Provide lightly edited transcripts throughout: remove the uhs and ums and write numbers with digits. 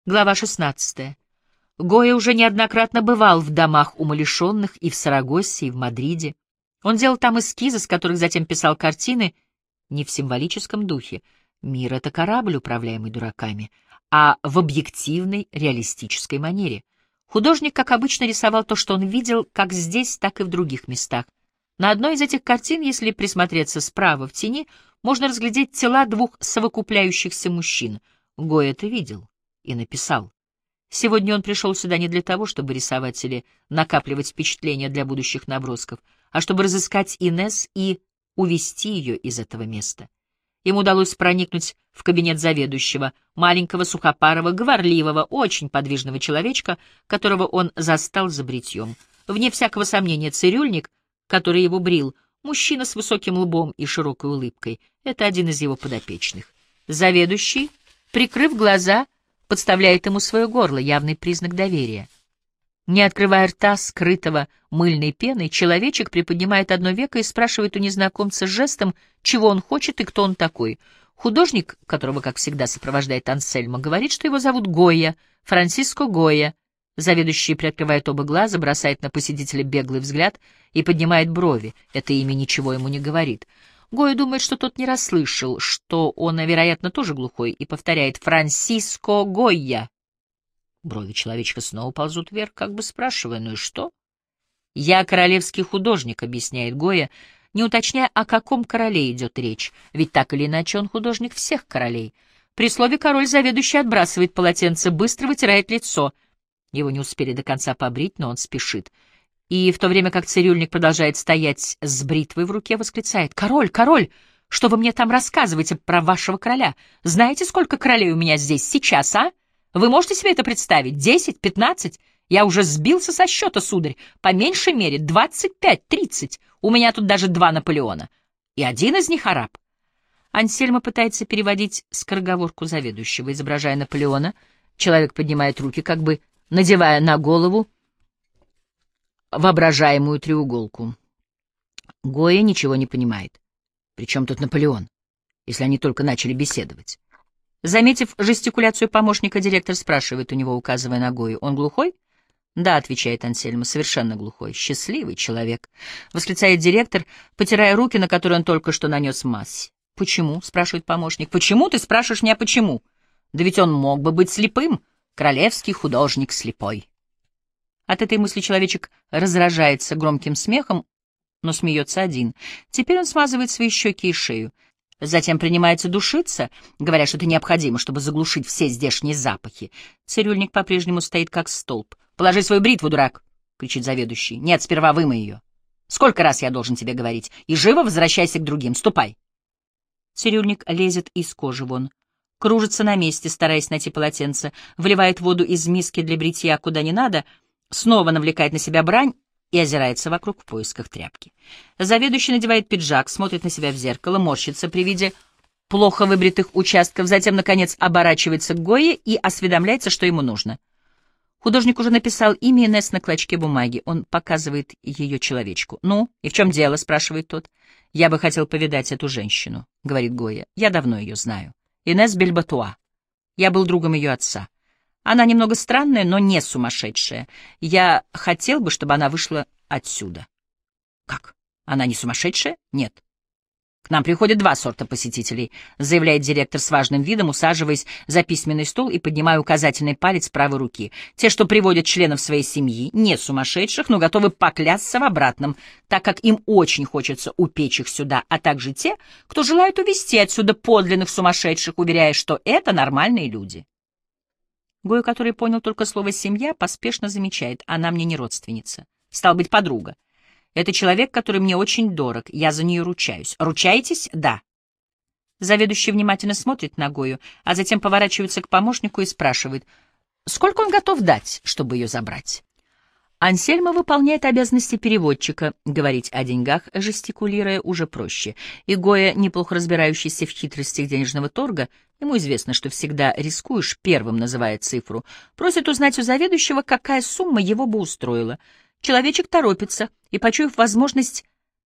Глава 16. Гойя уже неоднократно бывал в домах умалишенных и в Сарагосе, и в Мадриде. Он делал там эскизы, с которых затем писал картины не в символическом духе. Мир — это корабль, управляемый дураками, а в объективной, реалистической манере. Художник, как обычно, рисовал то, что он видел, как здесь, так и в других местах. На одной из этих картин, если присмотреться справа в тени, можно разглядеть тела двух совокупляющихся мужчин. Гойя это видел и написал. Сегодня он пришел сюда не для того, чтобы рисовать или накапливать впечатления для будущих набросков, а чтобы разыскать Инесс и увести ее из этого места. Ему удалось проникнуть в кабинет заведующего, маленького, сухопарого, говорливого, очень подвижного человечка, которого он застал за бритьем. Вне всякого сомнения, цирюльник, который его брил, мужчина с высоким лбом и широкой улыбкой, это один из его подопечных. Заведующий, прикрыв глаза, подставляет ему свое горло, явный признак доверия. Не открывая рта, скрытого мыльной пеной, человечек приподнимает одно веко и спрашивает у незнакомца жестом, чего он хочет и кто он такой. Художник, которого, как всегда, сопровождает Ансельмо, говорит, что его зовут Гойя, Франсиско Гойя. Заведующий приоткрывает оба глаза, бросает на посетителя беглый взгляд и поднимает брови. Это имя ничего ему не говорит. Гойя думает, что тот не расслышал, что он, вероятно, тоже глухой, и повторяет «Франсиско Гойя». Брови человечка снова ползут вверх, как бы спрашивая, ну и что? «Я королевский художник», — объясняет Гойя, не уточняя, о каком короле идет речь, ведь так или иначе он художник всех королей. При слове «король» заведующий отбрасывает полотенце, быстро вытирает лицо. Его не успели до конца побрить, но он спешит. И в то время как цирюльник продолжает стоять с бритвой в руке, восклицает: «Король, король, что вы мне там рассказываете про вашего короля? Знаете, сколько королей у меня здесь сейчас, а? Вы можете себе это представить? 10, 15? Я уже сбился со счета, сударь. По меньшей мере 25, 30. У меня тут даже 2 Наполеона. И один из них араб». Ансельмо пытается переводить скороговорку заведующего. Изображая Наполеона, человек поднимает руки, как бы надевая на голову воображаемую треуголку. Гойя ничего не понимает. Причем тут Наполеон, если они только начали беседовать? Заметив жестикуляцию помощника, директор спрашивает у него, указывая на Гойю: «Он глухой?» «Да», — отвечает Ансельмо, — «совершенно глухой». «Счастливый человек», — восклицает директор, потирая руки, на которые он только что нанес мазь. «Почему?» — спрашивает помощник. «Почему ты спрашиваешь меня почему? Да ведь он мог бы быть слепым. Королевский художник слепой». От этой мысли человечек разражается громким смехом, но смеется один. Теперь он смазывает свои щеки и шею. Затем принимается душиться, говоря, что это необходимо, чтобы заглушить все здешние запахи. Цирюльник по-прежнему стоит как столб. «Положи свою бритву, дурак!» — кричит заведующий. «Нет, сперва вымой ее. Сколько раз я должен тебе говорить? И живо возвращайся к другим. Ступай!» Цирюльник лезет из кожи вон. Кружится на месте, стараясь найти полотенце, вливает воду из миски для бритья куда не надо, снова навлекает на себя брань и озирается вокруг в поисках тряпки. Заведующий надевает пиджак, смотрит на себя в зеркало, морщится при виде плохо выбритых участков, затем, наконец, оборачивается к Гойе и осведомляется, что ему нужно. Художник уже написал имя Инесс на клочке бумаги. Он показывает ее человечку. «Ну, и в чем дело?» — спрашивает тот. «Я бы хотел повидать эту женщину», — говорит Гойя. «Я давно ее знаю. Инесс Бельбатуа. Я был другом ее отца. Она немного странная, но не сумасшедшая. Я хотел бы, чтобы она вышла отсюда». «Как? Она не сумасшедшая?» «Нет. К нам приходят 2 сорта посетителей», — заявляет директор с важным видом, усаживаясь за письменный стол и поднимая указательный палец правой руки. «Те, что приводят членов своей семьи, не сумасшедших, но готовы поклясться в обратном, так как им очень хочется упечь их сюда, а также те, кто желает увезти отсюда подлинных сумасшедших, уверяя, что это нормальные люди». Гойя, который понял только слово «семья», поспешно замечает: «Она мне не родственница. Стал быть, подруга. Это человек, который мне очень дорог. Я за нее ручаюсь. Ручаетесь?» «Да». Заведующий внимательно смотрит на Гойю, а затем поворачивается к помощнику и спрашивает, сколько он готов дать, чтобы ее забрать. Ансельмо выполняет обязанности переводчика. Говорить о деньгах, жестикулируя, уже проще. И Гойя, неплохо разбирающийся в хитростях денежного торга, ему известно, что всегда рискуешь, первым называя цифру, просит узнать у заведующего, какая сумма его бы устроила. Человечек торопится и, почуяв возможность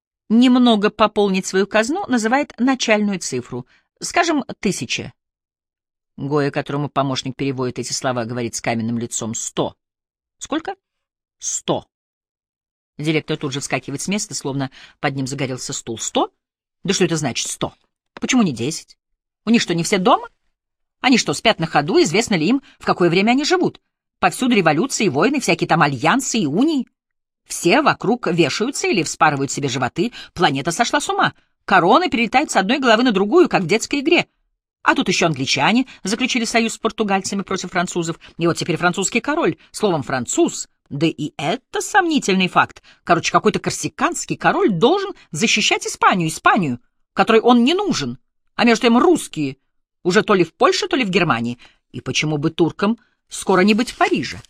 немного пополнить свою казну, называет начальную цифру, скажем, 1000. Гоя, которому помощник переводит эти слова, говорит с каменным лицом: 100. Сколько? 100. Директор тут же вскакивает с места, словно под ним загорелся стул. 100? Да что это значит 100? Почему не 10? У них что, не все дома? Они что, спят на ходу? Известно ли им, в какое время они живут? Повсюду революции, войны, всякие там альянсы и унии. Все вокруг вешаются или вспарывают себе животы. Планета сошла с ума. Короны перелетают с одной головы на другую, как в детской игре. А тут еще англичане заключили союз с португальцами против французов. И вот теперь французский король. Словом, француз. Да и это сомнительный факт. Короче, какой-то корсиканский король должен защищать Испанию, которой он не нужен. А между тем русские уже то ли в Польше, то ли в Германии. И почему бы туркам скоро не быть в Париже?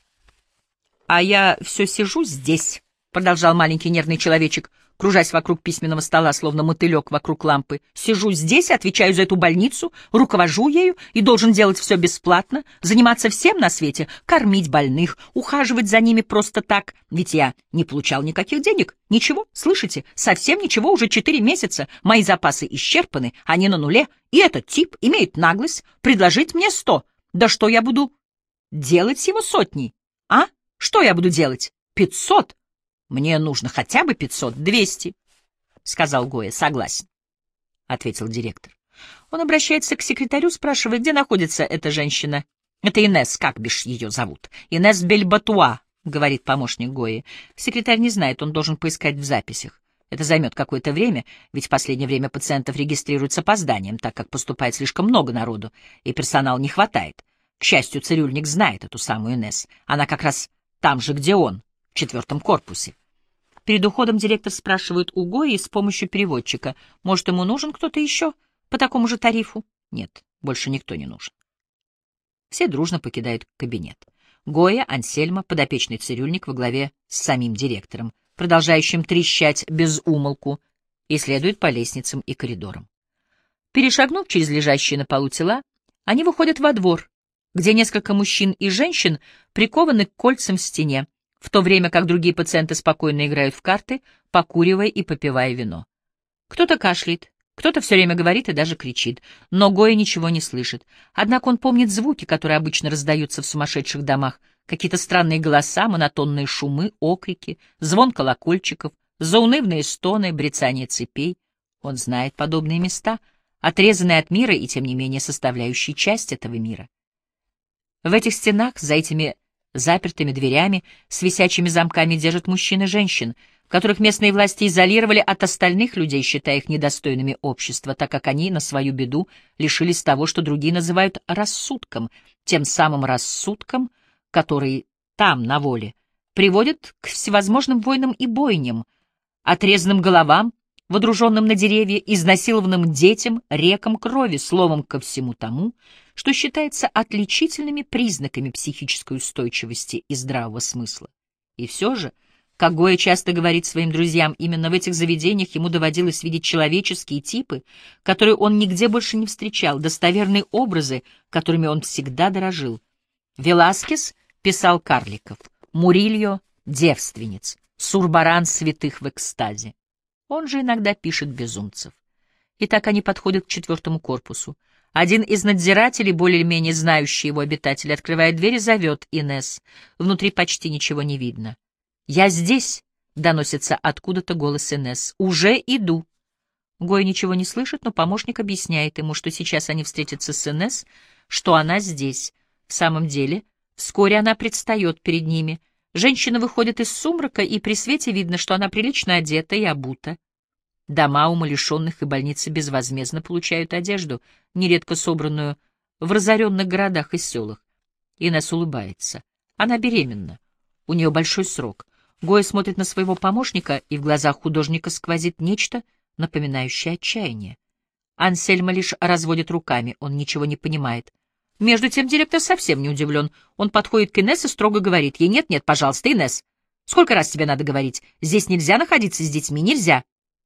А я все сижу здесь, — продолжал маленький нервный человечек, кружась вокруг письменного стола, словно мотылек вокруг лампы. Сижу здесь, отвечаю за эту больницу, руковожу ею и должен делать все бесплатно, заниматься всем на свете, кормить больных, ухаживать за ними просто так. Ведь я не получал никаких денег. Ничего, слышите, совсем ничего, уже 4 месяца. Мои запасы исчерпаны, они на нуле. И этот тип имеет наглость предложить мне 100. Да что я буду делать с его сотней? А? Что я буду делать? 500? Мне нужно хотя бы 500, 200, — сказал Гоя. Согласен, — ответил директор. Он обращается к секретарю, спрашивает, где находится эта женщина. Это Инесс, как бишь ее зовут? Инесс Бельбатуа, — говорит помощник Гои. Секретарь не знает, он должен поискать в записях. Это займет какое-то время, ведь в последнее время пациентов регистрируют с опозданием, так как поступает слишком много народу, и персонала не хватает. К счастью, цирюльник знает эту самую Инесс. Она как раз там же, где он, в 4-м корпусе. Перед уходом директор спрашивает у Гои с помощью переводчика, может, ему нужен кто-то еще по такому же тарифу? Нет, больше никто не нужен. Все дружно покидают кабинет. Гоя, Ансельма, подопечный цирюльник во главе с самим директором, продолжающим трещать без умолку, и следует по лестницам и коридорам. Перешагнув через лежащие на полу тела, они выходят во двор, где несколько мужчин и женщин прикованы к кольцам в стене, в то время как другие пациенты спокойно играют в карты, покуривая и попивая вино. Кто-то кашляет, кто-то все время говорит и даже кричит, но Гоя ничего не слышит. Однако он помнит звуки, которые обычно раздаются в сумасшедших домах, какие-то странные голоса, монотонные шумы, окрики, звон колокольчиков, заунывные стоны, брецание цепей. Он знает подобные места, отрезанные от мира и, тем не менее, составляющие часть этого мира. В этих стенах, за этими запертыми дверями, с висячими замками держат мужчин и женщин, которых местные власти изолировали от остальных людей, считая их недостойными общества, так как они, на свою беду, лишились того, что другие называют рассудком, тем самым рассудком, который там, на воле, приводит к всевозможным войнам и бойням, отрезанным головам, водруженным на деревья, изнасилованным детям, рекам крови, словом, ко всему тому, что считается отличительными признаками психической устойчивости и здравого смысла. И все же, как Гоя часто говорит своим друзьям, именно в этих заведениях ему доводилось видеть человеческие типы, которые он нигде больше не встречал, достоверные образы, которыми он всегда дорожил. Веласкес писал карликов, Мурильо — девственниц, Сурбаран — святых в экстазе. Он же иногда пишет безумцев. И так они подходят к 4-му корпусу. Один из надзирателей, более-менее знающий его обитателей, открывает дверь и зовет Инесс. Внутри почти ничего не видно. «Я здесь!» — доносится откуда-то голос Инесс. «Уже иду!» Гоя ничего не слышит, но помощник объясняет ему, что сейчас они встретятся с Инесс, что она здесь. В самом деле, вскоре она предстает перед ними. Женщина выходит из сумрака, и при свете видно, что она прилично одета и обута. Дома умалишенных и больницы безвозмездно получают одежду, нередко собранную в разоренных городах и селах. Инесс улыбается. Она беременна. У нее большой срок. Гоя смотрит на своего помощника, и в глазах художника сквозит нечто, напоминающее отчаяние. Ансельма лишь разводит руками, он ничего не понимает. Между тем директор совсем не удивлен. Он подходит к Инесс и строго говорит ей: «Нет, пожалуйста, Инесс, сколько раз тебе надо говорить? Здесь нельзя находиться с детьми, нельзя.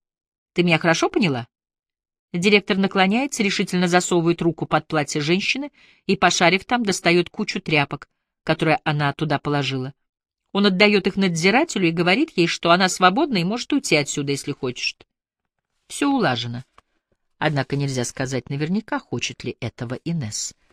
Ты меня хорошо поняла?» Директор наклоняется, решительно засовывает руку под платье женщины и, пошарив там, достает кучу тряпок, которые она туда положила. Он отдает их надзирателю и говорит ей, что она свободна и может уйти отсюда, если хочет. Все улажено. Однако нельзя сказать наверняка, хочет ли этого Инесс.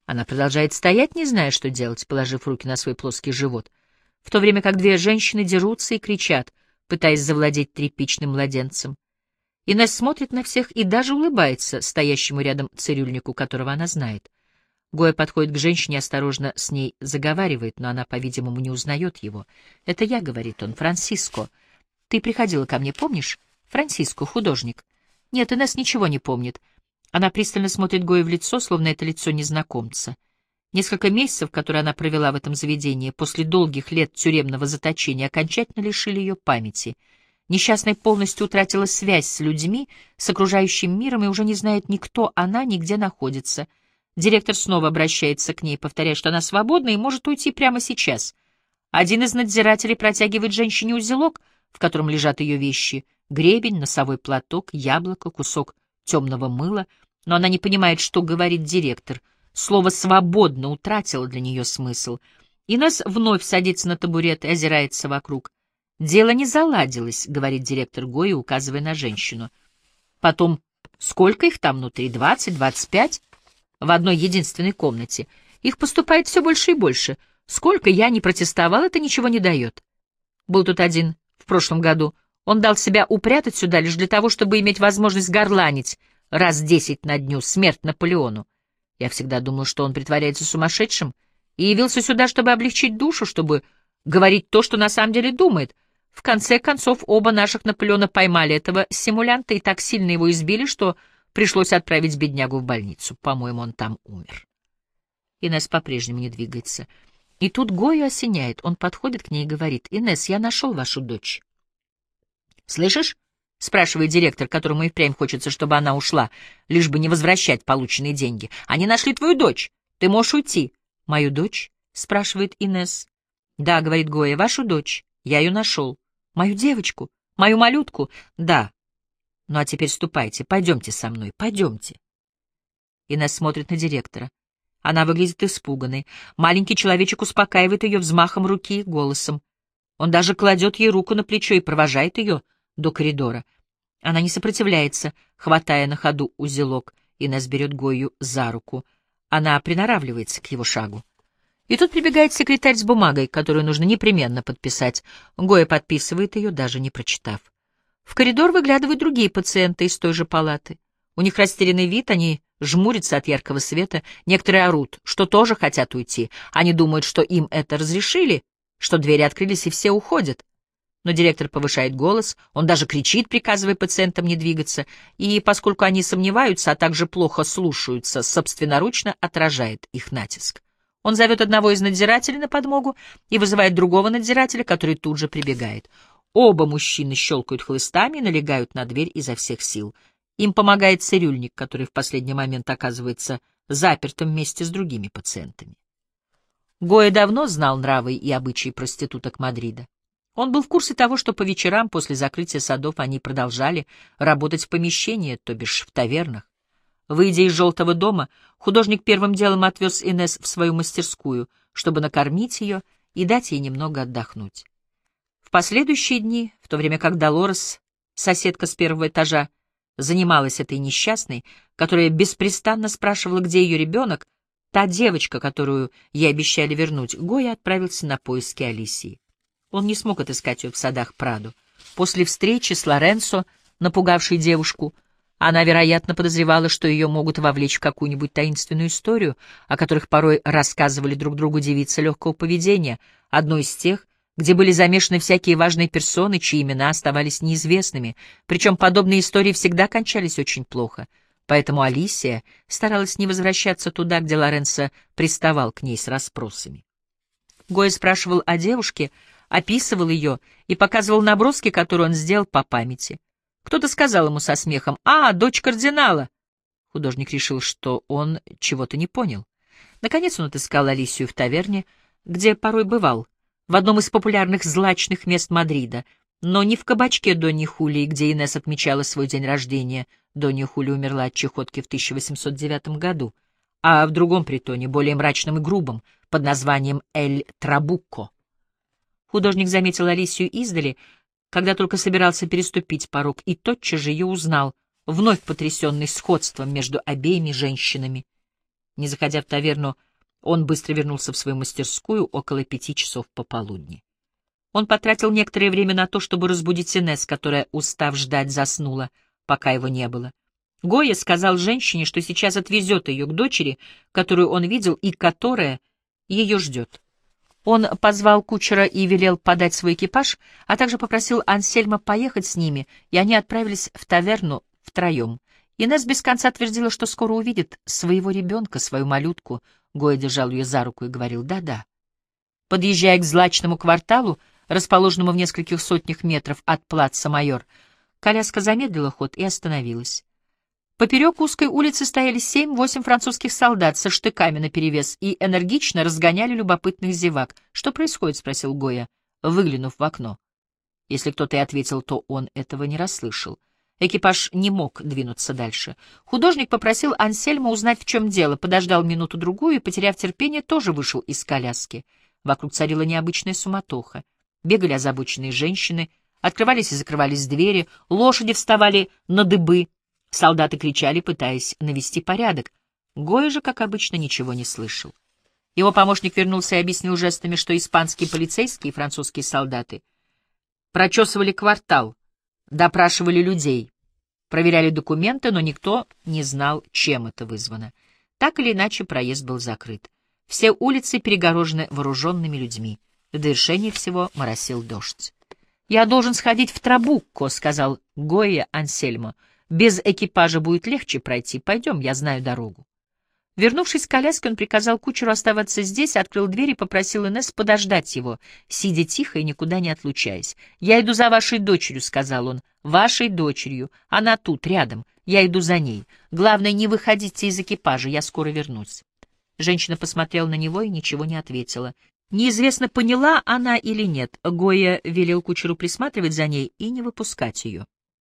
Она продолжает стоять, не зная, что делать, положив руки на свой плоский живот, в то время как две женщины дерутся и кричат, пытаясь завладеть тряпичным младенцем. Инесс смотрит на всех и даже улыбается стоящему рядом цирюльнику, которого она знает. Гоя подходит к женщине и осторожно с ней заговаривает, но она, по-видимому, не узнает его. «Это я», — говорит он, — «Франсиско. Ты приходила ко мне, помнишь? Франсиско, художник». Нет, Инесс ничего не помнит. Она пристально смотрит Гое в лицо, словно это лицо незнакомца. Несколько месяцев, которые она провела в этом заведении, после долгих лет тюремного заточения, окончательно лишили ее памяти. Несчастная полностью утратила связь с людьми, с окружающим миром, и уже не знает ни кто она, ни где находится. Директор снова обращается к ней, повторяя, что она свободна и может уйти прямо сейчас. Один из надзирателей протягивает женщине узелок, в котором лежат ее вещи — гребень, носовой платок, яблоко, кусок темного мыла, но она не понимает, что говорит директор. Слово «свободно» утратило для нее смысл. Инесс вновь садится на табурет и озирается вокруг. «Дело не заладилось», — говорит директор Гои, указывая на женщину. «Потом, сколько их там внутри? 20, 25? В одной единственной комнате. Их поступает все больше и больше. Сколько я не протестовал, это ничего не дает. Был тут один в прошлом году. Он дал себя упрятать сюда лишь для того, чтобы иметь возможность горланить раз 10 на дню смерть Наполеону. Я всегда думал, что он притворяется сумасшедшим, и явился сюда, чтобы облегчить душу, чтобы говорить то, что на самом деле думает. В конце концов, оба наших Наполеона поймали этого симулянта и так сильно его избили, что пришлось отправить беднягу в больницу. По-моему, он там умер». Инесс по-прежнему не двигается. И тут Гою осеняет. Он подходит к ней и говорит: «Инесс, я нашел вашу дочь». «Слышишь?» — спрашивает директор, которому и впрямь хочется, чтобы она ушла, лишь бы не возвращать полученные деньги. «Они нашли твою дочь. Ты можешь уйти». «Мою дочь?» — спрашивает Инесс. «Да», — говорит Гоя, — «вашу дочь. Я ее нашел. Мою девочку? Мою малютку?» «Да. Ну а теперь ступайте. Пойдемте со мной. Пойдемте». Инесс смотрит на директора. Она выглядит испуганной. Маленький человечек успокаивает ее взмахом руки и голосом. Он даже кладет ей руку на плечо и провожает ее до коридора. Она не сопротивляется, хватая на ходу узелок. Инесс берет Гою за руку. Она приноравливается к его шагу. И тут прибегает секретарь с бумагой, которую нужно непременно подписать. Гоя подписывает ее, даже не прочитав. В коридор выглядывают другие пациенты из той же палаты. У них растерянный вид, они жмурятся от яркого света, некоторые орут, что тоже хотят уйти. Они думают, что им это разрешили, что двери открылись и все уходят. Но директор повышает голос, он даже кричит, приказывая пациентам не двигаться, и, поскольку они сомневаются, а также плохо слушаются, собственноручно отражает их натиск. Он зовет одного из надзирателей на подмогу и вызывает другого надзирателя, который тут же прибегает. Оба мужчины щелкают хлыстами и налегают на дверь изо всех сил. Им помогает цирюльник, который в последний момент оказывается запертым вместе с другими пациентами. Гоя давно знал нравы и обычаи проституток Мадрида. Он был в курсе того, что по вечерам после закрытия садов они продолжали работать в помещении, то бишь в тавернах. Выйдя из «Желтого дома», художник первым делом отвез Инесс в свою мастерскую, чтобы накормить ее и дать ей немного отдохнуть. В последующие дни, в то время как Долорес, соседка с первого этажа, занималась этой несчастной, которая беспрестанно спрашивала, где ее ребенок, та девочка, которую ей обещали вернуть, Гоя отправился на поиски Алисии. Он не смог отыскать ее в садах Прадо. После встречи с Лоренцо, напугавшей девушку, она, вероятно, подозревала, что ее могут вовлечь в какую-нибудь таинственную историю, о которых порой рассказывали друг другу девицы легкого поведения, одной из тех, где были замешаны всякие важные персоны, чьи имена оставались неизвестными, причем подобные истории всегда кончались очень плохо. Поэтому Алисия старалась не возвращаться туда, где Лоренцо приставал к ней с расспросами. Гоя спрашивал о девушке, описывал ее и показывал наброски, которые он сделал по памяти. Кто-то сказал ему со смехом: «А, дочь кардинала!» Художник решил, что он чего-то не понял. Наконец он отыскал Алисию в таверне, где порой бывал, в одном из популярных злачных мест Мадрида, но не в кабачке Доньи Хулии, где Инесс отмечала свой день рождения. Донья Хулия умерла от чехотки в 1809 году, а в другом притоне, более мрачном и грубом, под названием «Эль Трабуко». Художник заметил Алисию издали, когда только собирался переступить порог, и тотчас же ее узнал, вновь потрясенный сходством между обеими женщинами. Не заходя в таверну, он быстро вернулся в свою мастерскую около 5 часов пополудни. Он потратил некоторое время на то, чтобы разбудить Инесс, которая, устав ждать, заснула, пока его не было. Гойя сказал женщине, что сейчас отвезет ее к дочери, которую он видел и которая ее ждет. Он позвал кучера и велел подать свой экипаж, а также попросил Ансельма поехать с ними, и они отправились в таверну втроем. Инесс без конца твердила, что скоро увидит своего ребенка, свою малютку. Гойя держал ее за руку и говорил «да-да». Подъезжая к злачному кварталу, расположенному в нескольких сотнях метров от плаца Майор, коляска замедлила ход и остановилась. Поперек узкой улицы стояли 7-8 французских солдат со штыками наперевес и энергично разгоняли любопытных зевак. «Что происходит?» — спросил Гойя, выглянув в окно. Если кто-то и ответил, то он этого не расслышал. Экипаж не мог двинуться дальше. Художник попросил Ансельма узнать, в чем дело, подождал минуту-другую и, потеряв терпение, тоже вышел из коляски. Вокруг царила необычная суматоха. Бегали озабоченные женщины, открывались и закрывались двери, лошади вставали на дыбы. Солдаты кричали, пытаясь навести порядок. Гойя же, как обычно, ничего не слышал. Его помощник вернулся и объяснил жестами, что испанские полицейские и французские солдаты прочесывали квартал, допрашивали людей, проверяли документы, но никто не знал, чем это вызвано. Так или иначе, проезд был закрыт. Все улицы перегорожены вооруженными людьми. В довершение всего моросил дождь. «Я должен сходить в Трабукко», — сказал Гойя Ансельмо. «Без экипажа будет легче пройти. Пойдем, я знаю дорогу». Вернувшись к коляске, он приказал кучеру оставаться здесь, открыл дверь и попросил Инесс подождать его, сидя тихо и никуда не отлучаясь. «Я иду за вашей дочерью», — сказал он. «Вашей дочерью. Она тут, рядом. Я иду за ней. Главное, не выходите из экипажа, я скоро вернусь». Женщина посмотрела на него и ничего не ответила. Неизвестно, поняла она или нет. Гойя велел кучеру присматривать за ней и не выпускать ее.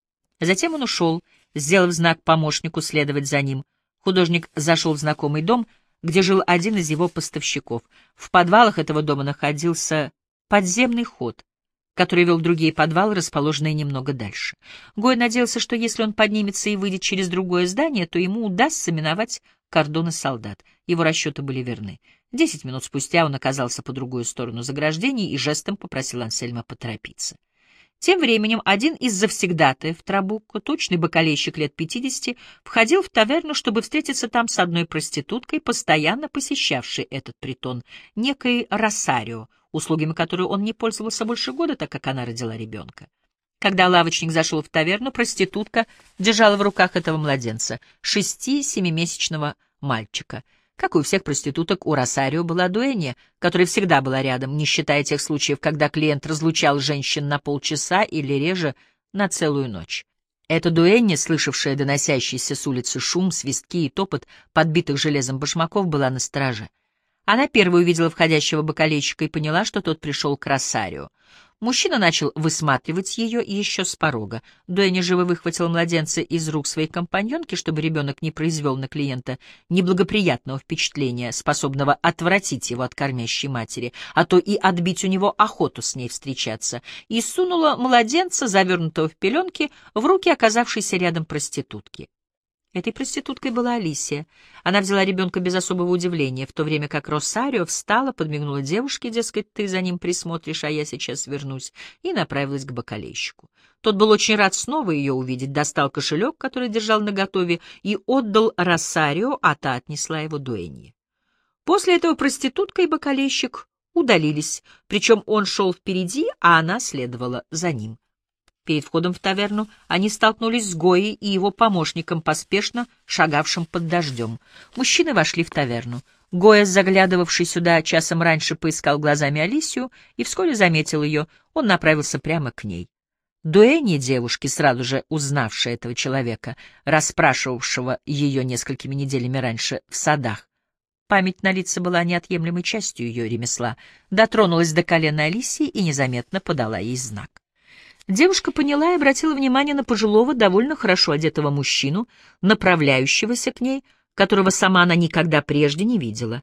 Затем он ушел, сделав знак помощнику следовать за ним. Художник зашел в знакомый дом, где жил один из его поставщиков. В подвалах этого дома находился подземный ход, который вел в другие подвалы, расположенные немного дальше. Гойя надеялся, что если он поднимется и выйдет через другое здание, то ему удастся миновать кордоны солдат. Его расчеты были верны. 10 минут спустя он оказался по другую сторону заграждений и жестом попросил Ансельма поторопиться. Тем временем один из завсегдатаев Трабукко, тучный бакалейщик лет 50, входил в таверну, чтобы встретиться там с одной проституткой, постоянно посещавшей этот притон, некой Росарио, услугами которой он не пользовался больше года, так как она родила ребенка. Когда лавочник зашел в таверну, проститутка держала в руках этого младенца, 6-7-месячного мальчика. Как и у всех проституток, у Росарио была дуэнья, которая всегда была рядом, не считая тех случаев, когда клиент разлучал женщин на полчаса или реже на целую ночь. Эта дуэнья, слышавшая доносящийся с улицы шум, свистки и топот подбитых железом башмаков, была на страже. Она первой увидела входящего бакалейщика и поняла, что тот пришел к Росарио. Мужчина начал высматривать ее еще с порога. Дуэнья живо выхватила младенца из рук своей компаньонки, чтобы ребенок не произвел на клиента неблагоприятного впечатления, способного отвратить его от кормящей матери, а то и отбить у него охоту с ней встречаться, и сунула младенца, завернутого в пеленки, в руки оказавшейся рядом проститутки. Этой проституткой была Алисия. Она взяла ребенка без особого удивления, в то время как Росарио встала, подмигнула девушке, дескать, ты за ним присмотришь, а я сейчас вернусь, и направилась к бакалейщику. Тот был очень рад снова ее увидеть, достал кошелек, который держал наготове, и отдал Росарио, а та отнесла его дуэнье. После этого проститутка и бакалейщик удалились, причем он шел впереди, а она следовала за ним. Перед входом в таверну они столкнулись с Гойей и его помощником, поспешно шагавшим под дождем. Мужчины вошли в таверну. Гойя, заглядывавший сюда часом раньше, поискал глазами Алисию и вскоре заметил ее. Он направился прямо к ней. Дуэнья девушки, сразу же узнавшая этого человека, расспрашивавшего ее несколькими неделями раньше в садах, память на лица была неотъемлемой частью ее ремесла, дотронулась до колена Алисии и незаметно подала ей знак. Девушка поняла и обратила внимание на пожилого, довольно хорошо одетого мужчину, направляющегося к ней, которого сама она никогда прежде не видела.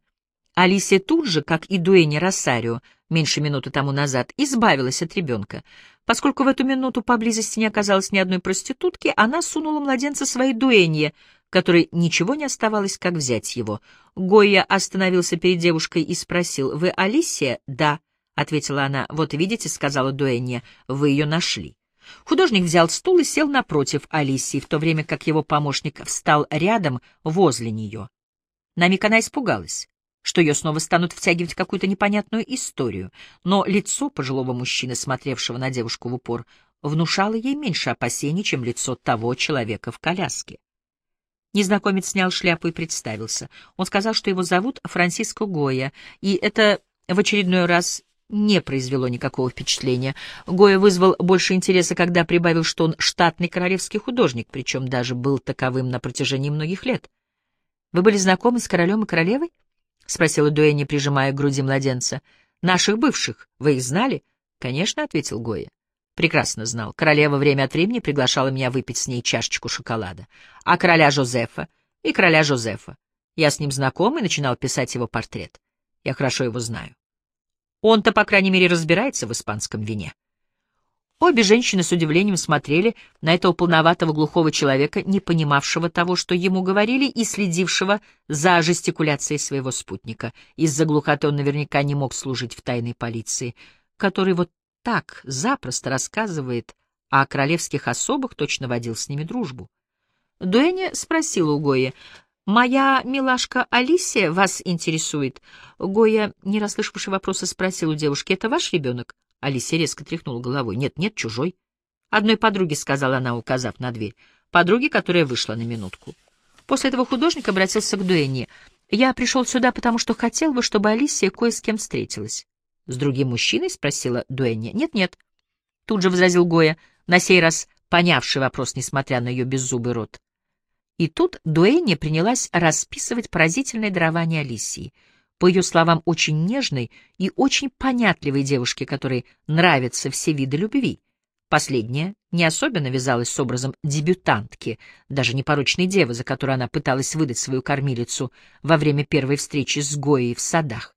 Алисия тут же, как и Дуэнни Росарио, меньше минуты тому назад, избавилась от ребенка. Поскольку в эту минуту поблизости не оказалось ни одной проститутки, она сунула младенца своей Дуэнье, которой ничего не оставалось, как взять его. Гойя остановился перед девушкой и спросил: «Вы Алисия?» «Да», — ответила она. «Вот видите», — сказала Дуэнья, — «вы ее нашли». Художник взял стул и сел напротив Алисии, в то время как его помощник встал рядом возле нее. На миг она испугалась, что ее снова станут втягивать в какую-то непонятную историю, но лицо пожилого мужчины, смотревшего на девушку в упор, внушало ей меньше опасений, чем лицо того человека в коляске. Незнакомец снял шляпу и представился. Он сказал, что его зовут Франсиско Гойя, и это в очередной раз не произвело никакого впечатления. Гойя вызвал больше интереса, когда прибавил, что он штатный королевский художник, причем даже был таковым на протяжении многих лет. «Вы были знакомы с королем и королевой?» — спросила Дуэнни, прижимая к груди младенца. «Наших бывших. Вы их знали?» «Конечно», — ответил Гойя. «Прекрасно знал. Королева время от времени приглашала меня выпить с ней чашечку шоколада. А короля Жозефа? И короля Жозефа. Я с ним знаком и начинал писать его портрет. Я хорошо его знаю. Он-то, по крайней мере, разбирается в испанском вине». Обе женщины с удивлением смотрели на этого полноватого глухого человека, не понимавшего того, что ему говорили, и следившего за жестикуляцией своего спутника. Из-за глухоты он наверняка не мог служить в тайной полиции, который вот так запросто рассказывает о королевских особах, точно водил с ними дружбу. Дуэнни спросила у Гойи: «Моя милашка Алисия вас интересует?» Гойя, не расслышавший вопроса, спросил у девушки: «Это ваш ребенок?» Алисия резко тряхнула головой. «Нет, нет, чужой». «Одной подруге», — сказала она, указав на дверь. «Подруге, которая вышла на минутку». После этого художник обратился к Дуэнни. «Я пришел сюда, потому что хотел бы, чтобы Алисия кое с кем встретилась». «С другим мужчиной?» — спросила Дуэнни. «Нет-нет», — тут же возразил Гойя, на сей раз понявший вопрос, несмотря на ее беззубый рот. И тут Дуэнни принялась расписывать поразительное дарование Алисии. По ее словам, очень нежной и очень понятливой девушке, которой нравятся все виды любви. Последняя не особенно вязалась с образом дебютантки, даже непорочной девы, за которую она пыталась выдать свою кормилицу во время первой встречи с Гойей в садах.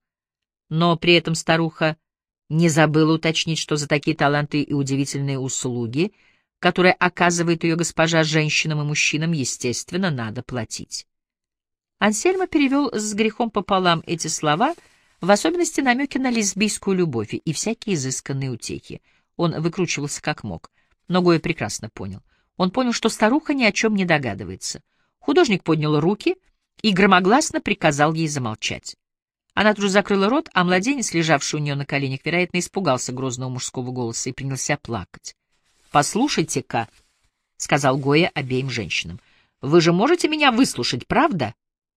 Но при этом старуха не забыла уточнить, что за такие таланты и удивительные услуги, которые оказывает ее госпожа женщинам и мужчинам, естественно, надо платить. Ансельмо перевел с грехом пополам эти слова, в особенности намеки на лесбийскую любовь и всякие изысканные утехи. Он выкручивался как мог, но Гойя прекрасно понял. Он понял, что старуха ни о чем не догадывается. Художник поднял руки и громогласно приказал ей замолчать. Она тут же закрыла рот, а младенец, лежавший у нее на коленях, вероятно, испугался грозного мужского голоса и принялся плакать. «Послушайте-ка», — сказал Гойя обеим женщинам, — «вы же можете меня выслушать, правда?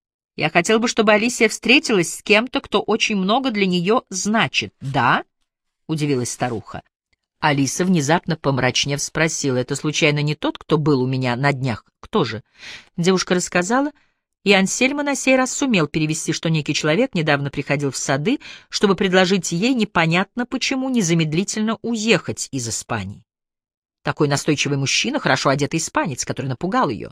Я хотел бы, чтобы Алисия встретилась с кем-то, кто очень много для нее значит». «Да?» — удивилась старуха. Алиса, внезапно помрачнев, спросила: «Это случайно не тот, кто был у меня на днях? Кто же?» Девушка рассказала, и Ансельмо на сей раз сумел перевести, что некий человек недавно приходил в сады, чтобы предложить ей непонятно почему незамедлительно уехать из Испании. Такой настойчивый мужчина, хорошо одетый испанец, который напугал ее.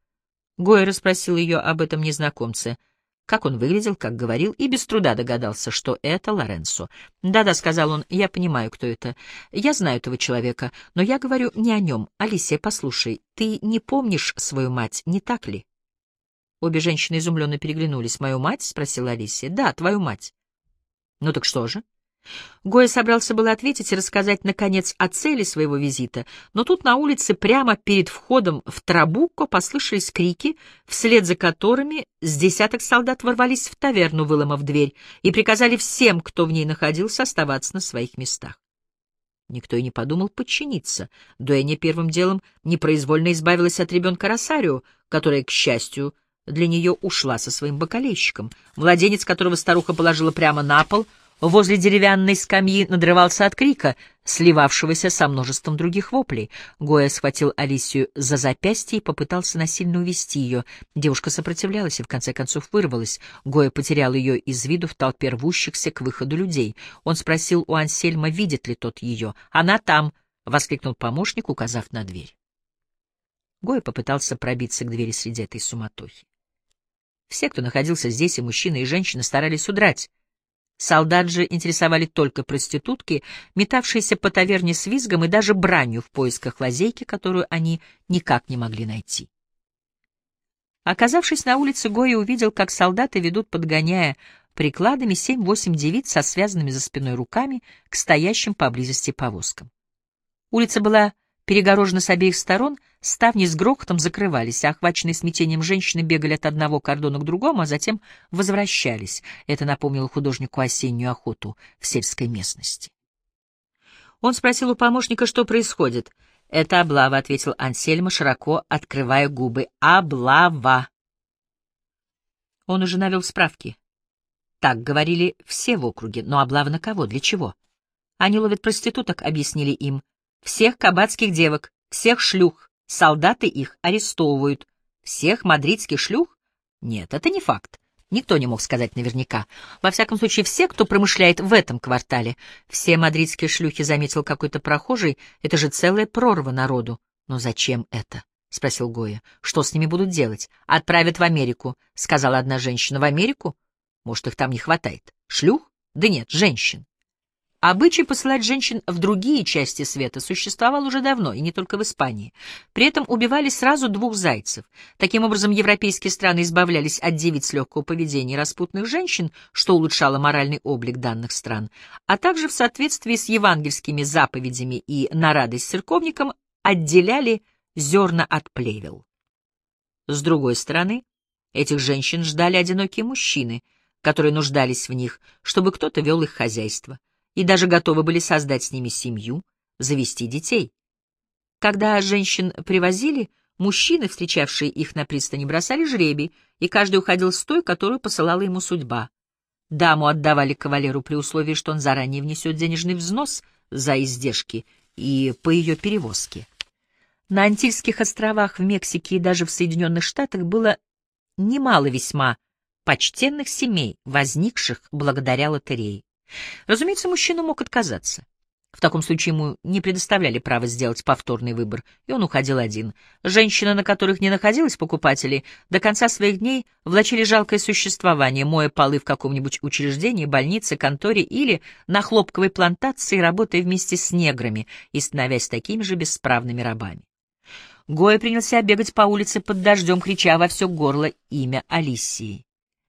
Гойя расспросил ее об этом незнакомце, как он выглядел, как говорил, и без труда догадался, что это Лоренцо. «Да-да», — сказал он, — «я понимаю, кто это. Я знаю этого человека, но я говорю не о нем. Алисия, послушай, ты не помнишь свою мать, не так ли?» Обе женщины изумленно переглянулись. «Мою мать?» — спросила Алисия. «Да, твою мать». «Ну так что же?» Гойя собрался было ответить и рассказать, наконец, о цели своего визита, но тут на улице прямо перед входом в Трабуко послышались крики, вслед за которыми с десяток солдат ворвались в таверну, выломав дверь, и приказали всем, кто в ней находился, оставаться на своих местах. Никто и не подумал подчиниться. Дуэнни первым делом непроизвольно избавилась от ребенка Росарио, которая, к счастью, для нее ушла со своим бакалейщиком. Младенец, которого старуха положила прямо на пол, возле деревянной скамьи, надрывался от крика, сливавшегося со множеством других воплей. Гойя схватил Алисию за запястье и попытался насильно увести ее. Девушка сопротивлялась и в конце концов вырвалась. Гойя потерял ее из виду в толпе рвущихся к выходу людей. Он спросил у Ансельма, видит ли тот ее. «Она там!» — воскликнул помощник, указав на дверь. Гойя попытался пробиться к двери среди этой суматохи. Все, кто находился здесь, и мужчины, и женщины, старались удрать. Солдат же интересовали только проститутки, метавшиеся по таверне с визгом и даже бранью в поисках лазейки, которую они никак не могли найти. Оказавшись на улице, Гойя увидел, как солдаты ведут, подгоняя прикладами, 7-8 девиц со связанными за спиной руками к стоящим поблизости повозкам. Улица была перегорожена с обеих сторон, ставни с грохотом закрывались, а охваченные смятением женщины бегали от одного кордона к другому, а затем возвращались. Это напомнило художнику осеннюю охоту в сельской местности. Он спросил у помощника, что происходит. «Это облава», — ответил Ансельмо, широко открывая губы. «Облава». Он уже навел справки. Так говорили все в округе, но облава на кого, для чего? Они ловят проституток, объяснили им. Всех кабацких девок, всех шлюх, солдаты их арестовывают. Всех мадридских шлюх? Нет, это не факт. Никто не мог сказать наверняка. Во всяком случае, все, кто промышляет в этом квартале. Все мадридские шлюхи, заметил какой-то прохожий, это же целая прорва народу. Но зачем это? — спросил Гойя. Что с ними будут делать? Отправят в Америку, — сказала одна женщина. В Америку? Может, их там не хватает. Шлюх? Да нет, женщин. Обычай посылать женщин в другие части света существовал уже давно, и не только в Испании. При этом убивали сразу двух зайцев. Таким образом, европейские страны избавлялись от девиц легкого поведения и распутных женщин, что улучшало моральный облик данных стран, а также в соответствии с евангельскими заповедями и на радость церковникам отделяли зерна от плевел. С другой стороны, этих женщин ждали одинокие мужчины, которые нуждались в них, чтобы кто-то вел их хозяйство, и даже готовы были создать с ними семью, завести детей. Когда женщин привозили, мужчины, встречавшие их на пристани, бросали жребий, и каждый уходил с той, которую посылала ему судьба. Даму отдавали кавалеру при условии, что он заранее внесет денежный взнос за издержки и по ее перевозке. На Антильских островах, в Мексике и даже в Соединенных Штатах было немало весьма почтенных семей, возникших благодаря лотерее. Разумеется, мужчина мог отказаться. В таком случае ему не предоставляли право сделать повторный выбор, и он уходил один. Женщины, на которых не находилось покупателей, до конца своих дней влачили жалкое существование, моя полы в каком-нибудь учреждении, больнице, конторе или на хлопковой плантации, работая вместе с неграми и становясь такими же бесправными рабами. Гойя принялся бегать по улице под дождем, крича во все горло имя Алисии.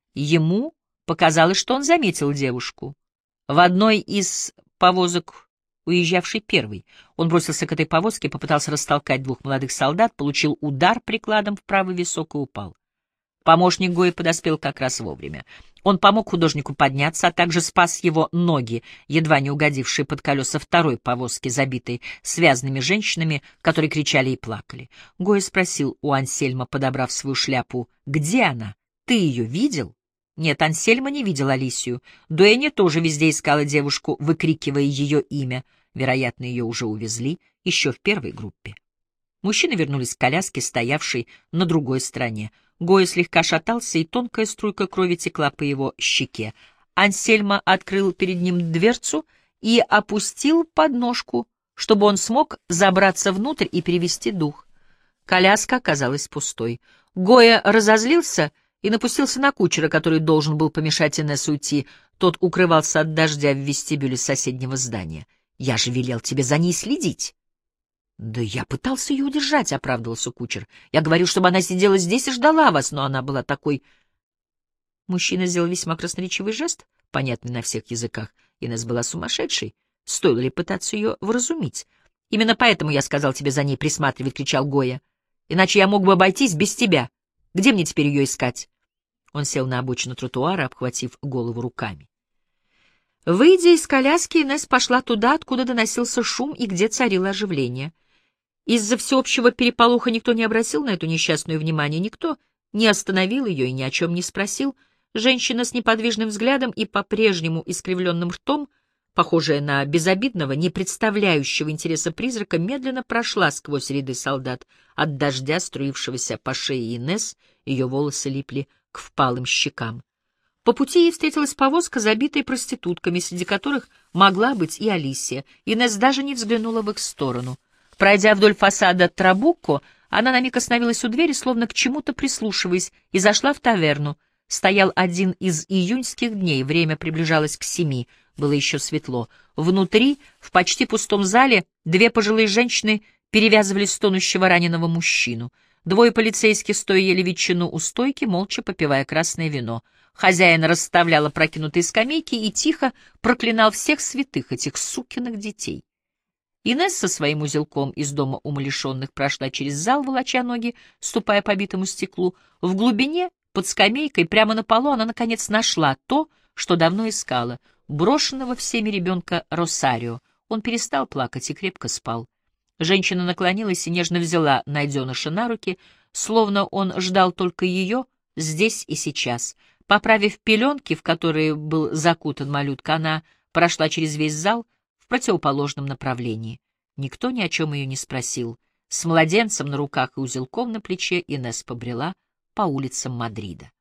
Ему показалось, что он заметил девушку. В одной из повозок, уезжавшей первой, он бросился к этой повозке, попытался растолкать двух молодых солдат, получил удар прикладом в правый висок и упал. Помощник Гойи подоспел как раз вовремя. Он помог художнику подняться, а также спас его ноги, едва не угодившие под колеса второй повозки, забитой связанными женщинами, которые кричали и плакали. Гойя спросил у Ансельма, подобрав свою шляпу, «Где она? Ты ее видел?» Нет, Ансельмо не видел Алисию. Дуэнья тоже везде искала девушку, выкрикивая ее имя. Вероятно, ее уже увезли еще в первой группе. Мужчины вернулись к коляске, стоявшей на другой стороне. Гойя слегка шатался, и тонкая струйка крови текла по его щеке. Ансельмо открыл перед ним дверцу и опустил подножку, чтобы он смог забраться внутрь и перевести дух. Коляска оказалась пустой. Гойя разозлился и напустился на кучера, который должен был помешать Инессе уйти. Тот укрывался от дождя в вестибюле соседнего здания. «Я же велел тебе за ней следить». «Да я пытался ее удержать», — оправдывался кучер. «Я говорил, чтобы она сидела здесь и ждала вас, но она была такой...» Мужчина сделал весьма красноречивый жест, понятный на всех языках. Инесса была сумасшедшей. Стоило ли пытаться ее вразумить? «Именно поэтому я сказал тебе за ней присматривать», — кричал Гойя. «Иначе я мог бы обойтись без тебя. Где мне теперь ее искать?» Он сел на обочину тротуара, обхватив голову руками. Выйдя из коляски, Инесса пошла туда, откуда доносился шум и где царило оживление. Из-за всеобщего переполоха никто не обратил на эту несчастную внимание, никто не остановил ее и ни о чем не спросил. Женщина с неподвижным взглядом и по-прежнему искривленным ртом, похожая на безобидного, не представляющего интереса призрака, медленно прошла сквозь ряды солдат. От дождя, струившегося по шее Инесс, ее волосы липли к впалым щекам. По пути ей встретилась повозка, забитая проститутками, среди которых могла быть и Алисия. Инесс даже не взглянула в их сторону. Пройдя вдоль фасада Трабуко, она на миг остановилась у двери, словно к чему-то прислушиваясь, и зашла в таверну. Стоял один из июньских дней, время приближалось к 7, было еще светло. Внутри, в почти пустом зале, две пожилые женщины перевязывали стонущего раненого мужчину. Двое полицейских, стоя ели ветчину у стойки, молча попивая красное вино. Хозяин расставлял опрокинутые скамейки и тихо проклинал всех святых, этих сукиных детей. Инесс со своим узелком из дома умалишенных прошла через зал, волоча ноги, ступая по битому стеклу. В глубине, под скамейкой, прямо на полу, она, наконец, нашла то, что давно искала — брошенного всеми ребенка Росарио. Он перестал плакать и крепко спал. Женщина наклонилась и нежно взяла найденыша на руки, словно он ждал только ее здесь и сейчас. Поправив пеленки, в которые был закутан малютка, она прошла через весь зал в противоположном направлении. Никто ни о чем ее не спросил. С младенцем на руках и узелком на плече Инесс побрела по улицам Мадрида.